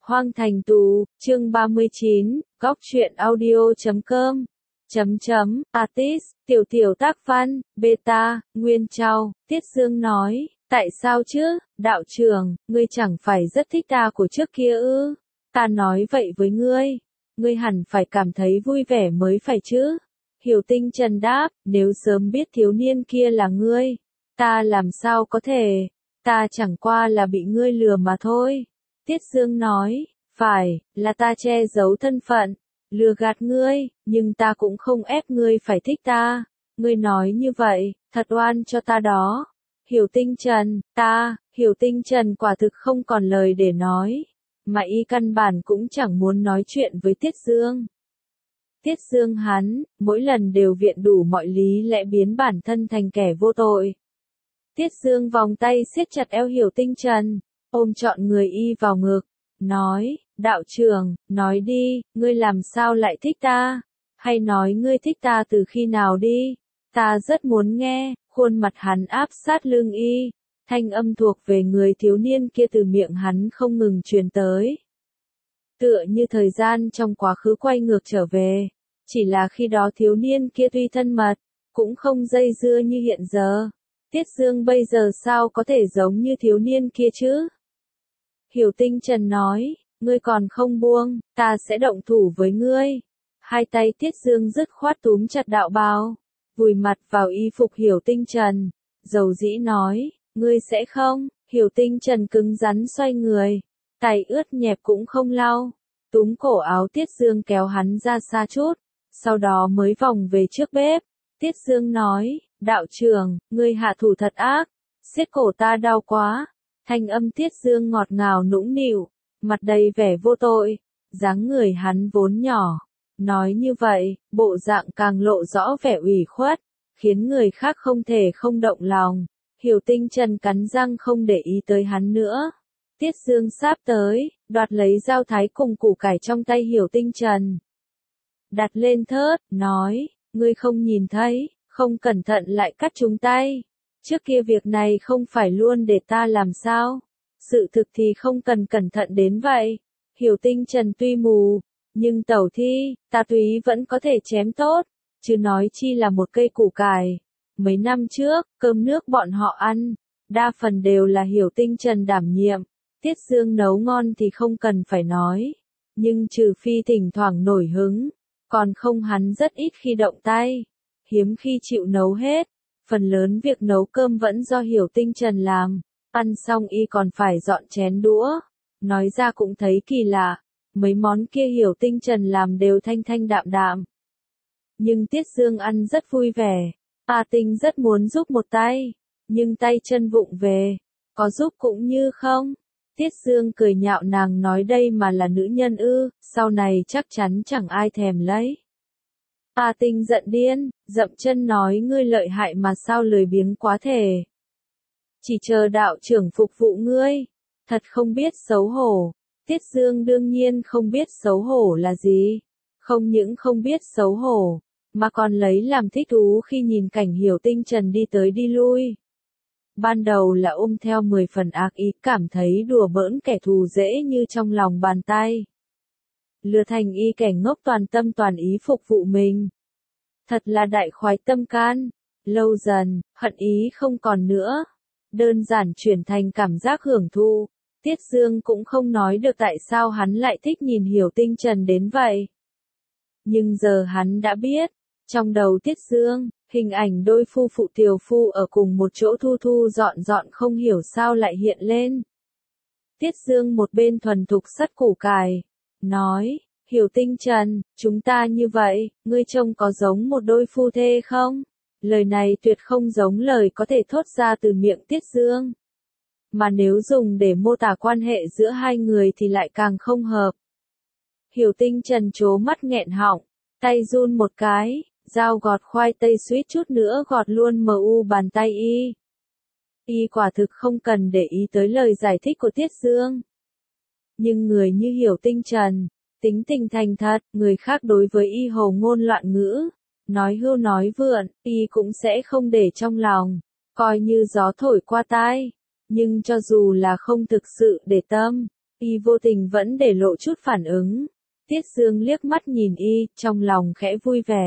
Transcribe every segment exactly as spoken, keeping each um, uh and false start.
Hoang Thành Tù, chương ba mươi chín, góc truyện audio chấm com, chấm chấm, artist, tiểu tiểu tác văn, beta, Nguyên Châu, Tiết Dương nói, tại sao chứ, đạo trưởng, ngươi chẳng phải rất thích ta của trước kia ư, ta nói vậy với ngươi, ngươi hẳn phải cảm thấy vui vẻ mới phải chứ. Hiểu Tinh Trần đáp, nếu sớm biết thiếu niên kia là ngươi, ta làm sao có thể, ta chẳng qua là bị ngươi lừa mà thôi. Tiết Dương nói, phải, là ta che giấu thân phận, lừa gạt ngươi, nhưng ta cũng không ép ngươi phải thích ta. Ngươi nói như vậy, thật oan cho ta đó. Hiểu Tinh Trần, ta, Hiểu Tinh Trần quả thực không còn lời để nói, mà y căn bản cũng chẳng muốn nói chuyện với Tiết Dương. Tiết Dương hắn, mỗi lần đều viện đủ mọi lý lẽ biến bản thân thành kẻ vô tội. Tiết Dương vòng tay siết chặt eo Hiểu Tinh Trần, ôm trọn người y vào ngực, nói, đạo trưởng, nói đi, ngươi làm sao lại thích ta? Hay nói ngươi thích ta từ khi nào đi? Ta rất muốn nghe. Khuôn mặt hắn áp sát lưng y, thanh âm thuộc về người thiếu niên kia từ miệng hắn không ngừng truyền tới. Tựa như thời gian trong quá khứ quay ngược trở về, chỉ là khi đó thiếu niên kia tuy thân mật, cũng không dây dưa như hiện giờ. Tiết Dương bây giờ sao có thể giống như thiếu niên kia chứ? Hiểu Tinh Trần nói, ngươi còn không buông, ta sẽ động thủ với ngươi. Hai tay Tiết Dương dứt khoát túm chặt đạo bào, vùi mặt vào y phục Hiểu Tinh Trần, dầu dĩ nói, ngươi sẽ không. Hiểu Tinh Trần cứng rắn xoay người, tay ướt nhẹp cũng không lau, túm cổ áo Tiết Dương kéo hắn ra xa chút, sau đó mới vòng về trước bếp. Tiết Dương nói, đạo trưởng, ngươi hạ thủ thật ác, siết cổ ta đau quá. Thanh âm Tiết Dương ngọt ngào nũng nịu, mặt đầy vẻ vô tội, dáng người hắn vốn nhỏ. Nói như vậy, bộ dạng càng lộ rõ vẻ ủy khuất, khiến người khác không thể không động lòng. Hiểu Tinh Trần cắn răng không để ý tới hắn nữa. Tiết Dương sáp tới, đoạt lấy dao thái cùng củ cải trong tay Hiểu Tinh Trần. Đặt lên thớt, nói, ngươi không nhìn thấy, không cẩn thận lại cắt trúng tay. Trước kia việc này không phải luôn để ta làm sao? Sự thực thì không cần cẩn thận đến vậy. Hiểu Tinh Trần tuy mù, nhưng tẩu thi, ta túy vẫn có thể chém tốt, chứ nói chi là một cây củ cải. Mấy năm trước, cơm nước bọn họ ăn, đa phần đều là Hiểu Tinh Trần đảm nhiệm. Tiết Dương nấu ngon thì không cần phải nói, nhưng trừ phi thỉnh thoảng nổi hứng, còn không hắn rất ít khi động tay, hiếm khi chịu nấu hết. Phần lớn việc nấu cơm vẫn do Hiểu Tinh Trần làm, ăn xong y còn phải dọn chén đũa. Nói ra cũng thấy kỳ lạ, mấy món kia Hiểu Tinh Trần làm đều thanh thanh đạm đạm. Nhưng Tiết Dương ăn rất vui vẻ, A Tinh rất muốn giúp một tay, nhưng tay chân vụng về, có giúp cũng như không. Tiết Dương cười nhạo nàng nói đây mà là nữ nhân ư, sau này chắc chắn chẳng ai thèm lấy. A Tinh giận điên, dậm chân nói ngươi lợi hại mà sao lười biếng quá thể. Chỉ chờ đạo trưởng phục vụ ngươi, thật không biết xấu hổ. Tiết Dương đương nhiên không biết xấu hổ là gì, không những không biết xấu hổ, mà còn lấy làm thích thú khi nhìn cảnh Hiểu Tinh Trần đi tới đi lui. Ban đầu là ôm theo mười phần ác ý, cảm thấy đùa bỡn kẻ thù dễ như trong lòng bàn tay. Lừa thành y kẻ ngốc toàn tâm toàn ý phục vụ mình. Thật là đại khoái tâm can. Lâu dần, hận ý không còn nữa. Đơn giản chuyển thành cảm giác hưởng thụ. Tiết Dương cũng không nói được tại sao hắn lại thích nhìn Hiểu Tinh Trần đến vậy. Nhưng giờ hắn đã biết. Trong đầu Tiết Dương, hình ảnh đôi phu phụ tiều phu ở cùng một chỗ thu thu dọn dọn không hiểu sao lại hiện lên. Tiết Dương một bên thuần thục sắt củ cải, nói, Hiểu Tinh Trần, chúng ta như vậy, ngươi trông có giống một đôi phu thê không? Lời này tuyệt không giống lời có thể thốt ra từ miệng Tiết Dương. Mà nếu dùng để mô tả quan hệ giữa hai người thì lại càng không hợp. Hiểu Tinh Trần trố mắt nghẹn họng, tay run một cái, dao gọt khoai tây suýt chút nữa gọt luôn mờ u bàn tay y. Y quả thực không cần để ý tới lời giải thích của Tiết Dương. Nhưng người như Hiểu Tinh Trần, tính tình thành thật, người khác đối với y hồ ngôn loạn ngữ, nói hưu nói vượn, y cũng sẽ không để trong lòng, coi như gió thổi qua tai. Nhưng cho dù là không thực sự để tâm, Y vô tình vẫn để lộ chút phản ứng. Tiết Dương liếc mắt nhìn Y, trong lòng khẽ vui vẻ.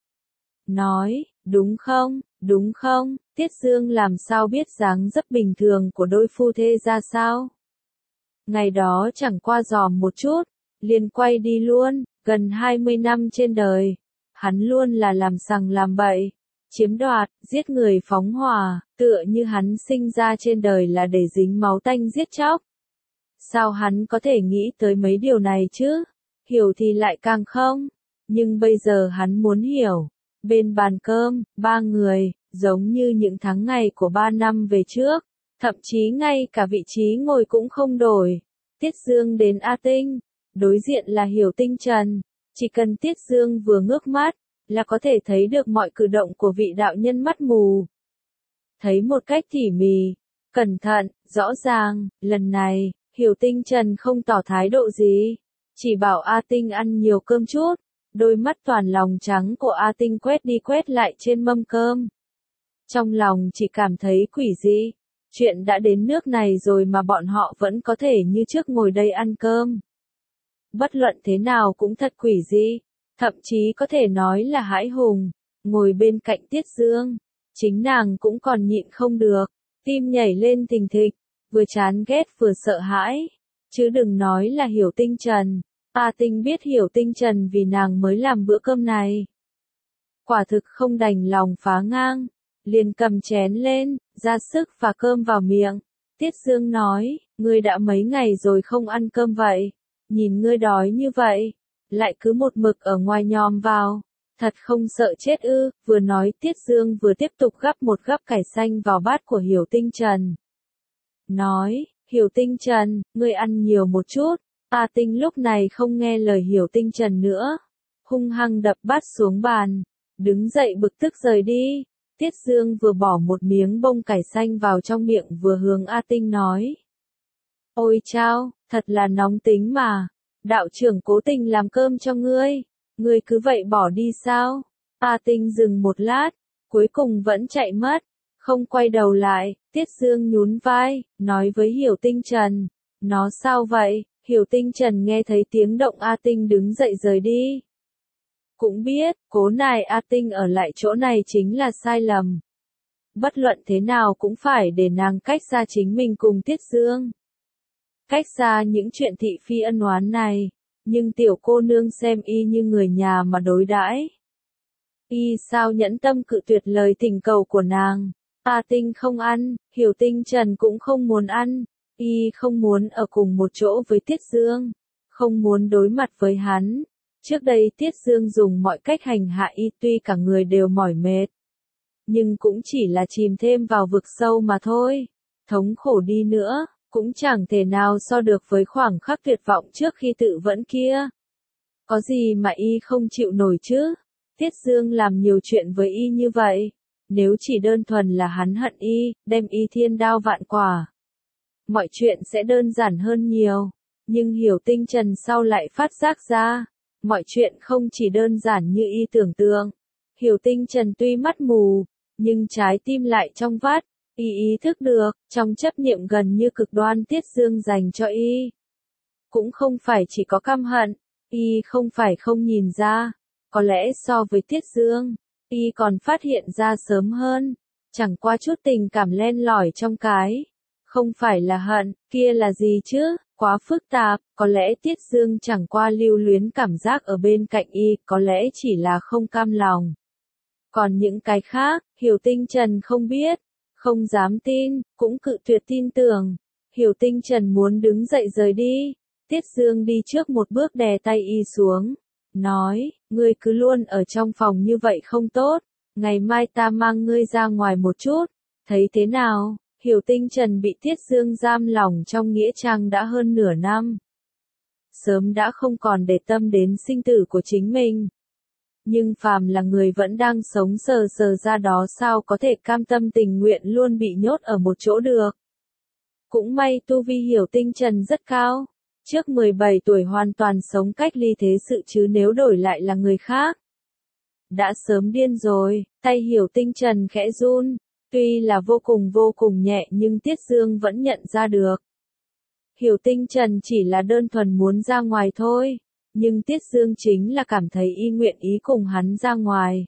Nói, đúng không, đúng không, Tiết Dương làm sao biết dáng dấp bình thường của đôi phu thê ra sao. Ngày đó chẳng qua dòm một chút, liền quay đi luôn, gần hai mươi năm trên đời. Hắn luôn là làm sằng làm bậy, chiếm đoạt, giết người phóng hỏa, tựa như hắn sinh ra trên đời là để dính máu tanh giết chóc. Sao hắn có thể nghĩ tới mấy điều này chứ? Hiểu thì lại càng không. Nhưng bây giờ hắn muốn hiểu. Bên bàn cơm, ba người, giống như những tháng ngày của ba năm về trước. Thậm chí ngay cả vị trí ngồi cũng không đổi. Tiết Dương đến A Tinh. Đối diện là Hiểu Tinh Trần. Chỉ cần Tiết Dương vừa ngước mắt, là có thể thấy được mọi cử động của vị đạo nhân mắt mù. Thấy một cách tỉ mỉ, cẩn thận, rõ ràng, lần này, Hiểu Tinh Trần không tỏ thái độ gì. Chỉ bảo A Tinh ăn nhiều cơm chút. Đôi mắt toàn lòng trắng của A Tinh quét đi quét lại trên mâm cơm. Trong lòng chỉ cảm thấy quỷ dị. Chuyện đã đến nước này rồi mà bọn họ vẫn có thể như trước ngồi đây ăn cơm. Bất luận thế nào cũng thật quỷ dị. Thậm chí có thể nói là hãi hùng. Ngồi bên cạnh Tiết Dương. Chính nàng cũng còn nhịn không được. Tim nhảy lên thình thịch. Vừa chán ghét vừa sợ hãi. Chứ đừng nói là Hiểu Tinh Trần. A Tinh biết Hiểu Tinh Trần vì nàng mới làm bữa cơm này. Quả thực không đành lòng phá ngang. Liền cầm chén lên, ra sức và cơm vào miệng. Tiết Dương nói, ngươi đã mấy ngày rồi không ăn cơm vậy. Nhìn ngươi đói như vậy. Lại cứ một mực ở ngoài nhòm vào. Thật không sợ chết ư. Vừa nói Tiết Dương vừa tiếp tục gắp một gắp cải xanh vào bát của Hiểu Tinh Trần. Nói, Hiểu Tinh Trần, ngươi ăn nhiều một chút. A Tinh lúc này không nghe lời Hiểu Tinh Trần nữa. Hung hăng đập bát xuống bàn. Đứng dậy bực tức rời đi. Tiết Dương vừa bỏ một miếng bông cải xanh vào trong miệng vừa hướng A Tinh nói. Ôi chao, thật là nóng tính mà. Đạo trưởng cố tình làm cơm cho ngươi. Ngươi cứ vậy bỏ đi sao? A Tinh dừng một lát. Cuối cùng vẫn chạy mất. Không quay đầu lại. Tiết Dương nhún vai. Nói với Hiểu Tinh Trần. Nó sao vậy? Hiểu Tinh Trần nghe thấy tiếng động A Tinh đứng dậy rời đi. Cũng biết, cố nài A Tinh ở lại chỗ này chính là sai lầm. Bất luận thế nào cũng phải để nàng cách xa chính mình cùng Tiết Dương. Cách xa những chuyện thị phi ân oán này. Nhưng tiểu cô nương xem y như người nhà mà đối đãi. Y sao nhẫn tâm cự tuyệt lời thỉnh cầu của nàng. A Tinh không ăn, Hiểu Tinh Trần cũng không muốn ăn. Y không muốn ở cùng một chỗ với Tiết Dương. Không muốn đối mặt với hắn. Trước đây Tiết Dương dùng mọi cách hành hạ y tuy cả người đều mỏi mệt. Nhưng cũng chỉ là chìm thêm vào vực sâu mà thôi. Thống khổ đi nữa, cũng chẳng thể nào so được với khoảng khắc tuyệt vọng trước khi tự vẫn kia. Có gì mà y không chịu nổi chứ? Tiết Dương làm nhiều chuyện với y như vậy. Nếu chỉ đơn thuần là hắn hận y, đem y thiên đao vạn quả. Mọi chuyện sẽ đơn giản hơn nhiều. Nhưng Hiểu Tinh Trần sau lại phát giác ra. Mọi chuyện không chỉ đơn giản như y tưởng tượng. Hiểu Tinh Trần tuy mắt mù, nhưng trái tim lại trong vắt. Y ý thức được, trong chấp niệm gần như cực đoan Tiết Dương dành cho y. Cũng không phải chỉ có căm hận, y không phải không nhìn ra. Có lẽ so với Tiết Dương, y còn phát hiện ra sớm hơn. Chẳng qua chút tình cảm len lỏi trong cái. Không phải là hận, kia là gì chứ? Quá phức tạp, có lẽ Tiết Dương chẳng qua lưu luyến cảm giác ở bên cạnh y, có lẽ chỉ là không cam lòng. Còn những cái khác, Hiểu Tinh Trần không biết, không dám tin, cũng cự tuyệt tin tưởng. Hiểu Tinh Trần muốn đứng dậy rời đi. Tiết Dương đi trước một bước đè tay y xuống. Nói, ngươi cứ luôn ở trong phòng như vậy không tốt. Ngày mai ta mang ngươi ra ngoài một chút. Thấy thế nào? Hiểu Tinh Trần bị Tiết Dương giam lỏng trong nghĩa trang đã hơn nửa năm. Sớm đã không còn để tâm đến sinh tử của chính mình. Nhưng phàm là người vẫn đang sống sờ sờ ra đó sao có thể cam tâm tình nguyện luôn bị nhốt ở một chỗ được. Cũng may tu vi Hiểu Tinh Trần rất cao. Trước mười bảy tuổi hoàn toàn sống cách ly thế sự chứ nếu đổi lại là người khác. Đã sớm điên rồi, tay Hiểu Tinh Trần khẽ run. Tuy là vô cùng vô cùng nhẹ nhưng Tiết Dương vẫn nhận ra được. Hiểu Tinh Trần chỉ là đơn thuần muốn ra ngoài thôi, nhưng Tiết Dương chính là cảm thấy y nguyện ý cùng hắn ra ngoài.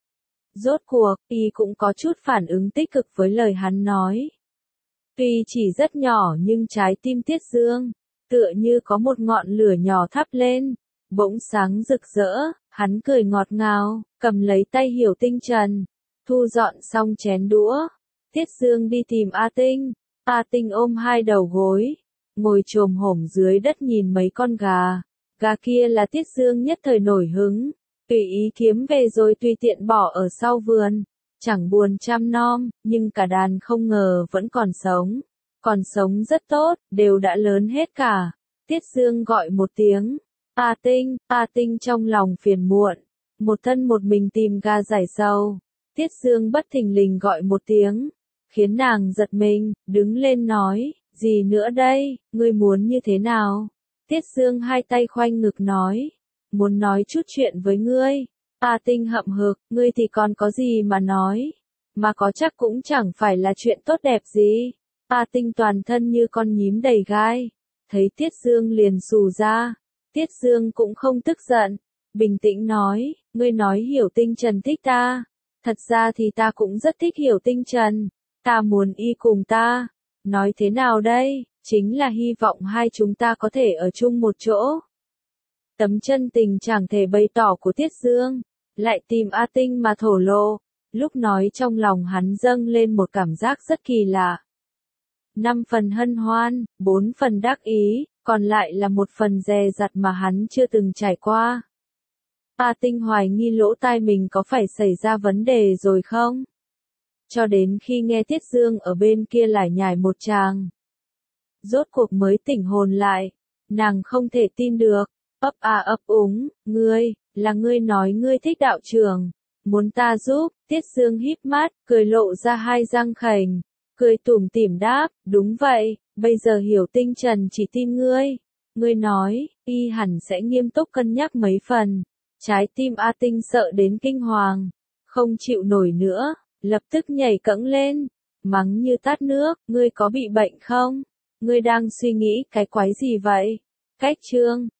Rốt cuộc, y cũng có chút phản ứng tích cực với lời hắn nói. Tuy chỉ rất nhỏ nhưng trái tim Tiết Dương, tựa như có một ngọn lửa nhỏ thắp lên, bỗng sáng rực rỡ, hắn cười ngọt ngào, cầm lấy tay Hiểu Tinh Trần, thu dọn xong chén đũa. Tiết Dương đi tìm A Tinh, A Tinh ôm hai đầu gối, ngồi chồm hổm dưới đất nhìn mấy con gà. Gà kia là Tiết Dương nhất thời nổi hứng, tùy ý kiếm về rồi tùy tiện bỏ ở sau vườn, chẳng buồn chăm nom, nhưng cả đàn không ngờ vẫn còn sống, còn sống rất tốt, đều đã lớn hết cả. Tiết Dương gọi một tiếng, A Tinh, A Tinh trong lòng phiền muộn, một thân một mình tìm gà giải sầu. Tiết Dương bất thình lình gọi một tiếng, khiến nàng giật mình, đứng lên nói, gì nữa đây, ngươi muốn như thế nào? Tiết Dương hai tay khoanh ngực nói, muốn nói chút chuyện với ngươi. A Tinh hậm hực, ngươi thì còn có gì mà nói, mà có chắc cũng chẳng phải là chuyện tốt đẹp gì. A Tinh toàn thân như con nhím đầy gai, thấy Tiết Dương liền xù ra. Tiết Dương cũng không tức giận, bình tĩnh nói, ngươi nói Hiểu Tinh Trần thích ta, thật ra thì ta cũng rất thích Hiểu Tinh Trần, ta muốn y cùng ta, nói thế nào đây, chính là hy vọng hai chúng ta có thể ở chung một chỗ. Tấm chân tình chẳng thể bày tỏ của Tiết Dương, lại tìm A Tinh mà thổ lộ, lúc nói trong lòng hắn dâng lên một cảm giác rất kỳ lạ. Năm phần hân hoan, bốn phần đắc ý, còn lại là một phần dè dặt mà hắn chưa từng trải qua. A Tinh hoài nghi lỗ tai mình có phải xảy ra vấn đề rồi không? Cho đến khi nghe Tiết Dương ở bên kia lải nhải một tràng, rốt cuộc mới tỉnh hồn lại, nàng không thể tin được, ấp a ấp úng, ngươi, là ngươi nói ngươi thích đạo trưởng, muốn ta giúp. Tiết Dương híp mắt, cười lộ ra hai răng khểnh, cười tủm tỉm đáp, đúng vậy, bây giờ Hiểu Tinh Trần chỉ tin ngươi, ngươi nói, y hẳn sẽ nghiêm túc cân nhắc mấy phần. Trái tim A Tinh sợ đến kinh hoàng, không chịu nổi nữa, lập tức nhảy cẫng lên, mắng như tát nước, ngươi có bị bệnh không? Ngươi đang suy nghĩ cái quái gì vậy? Cách chương